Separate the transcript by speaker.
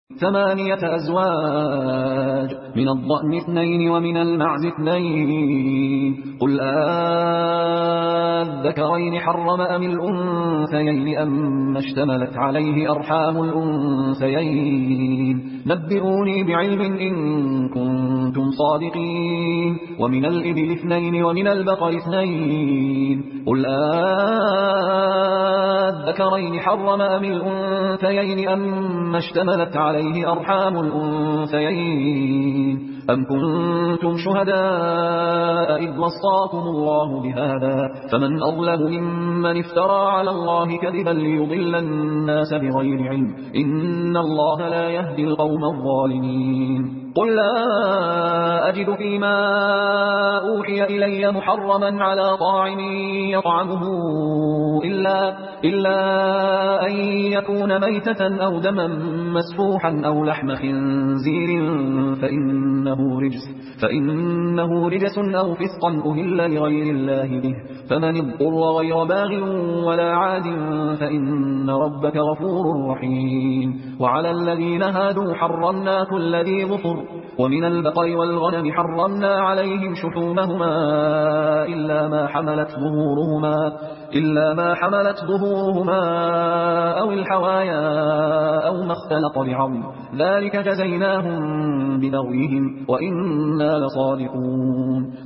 Speaker 1: ثمانية أزواج من الضأن 2 ومن المعز 2 قل الذكرين حرم أم الأنثيين أما اشتملت عليه أرحام الأنثيين نبئوني بعلم إن كنتم صادقين ومن الإبل 2 ومن البقر 2 قل الذكرين حرم أم الأنثيين أما اشتملت عليه أرحام الأنثيين أم كنتم شهداء إذ وصاكم الله بهذا فمن أظلم ممن افترى على الله كذبا ليضل الناس بغير علم إن الله لا يهدي القوم الظالمين قل لا أجد فيما أوحي إلي محرما على طاعم يطعمه إلا أن يكون ميتة أو دما مسفوحا أو لحم خنزير فإنه رجس أو فسقا أهل لغير الله به فمن اضطر غير باغ ولا عاد فإن ربك غفور رحيم وعلى الذين هادوا حرمنا كل ذي ظفر ومن البقر والغنم حرمنا عليهم شحومهما إلا ما حملت ظهورهما أو الحوايا أو ما اختلط بعظم ذلك جزيناهم ببغيهم وإنا لصادقون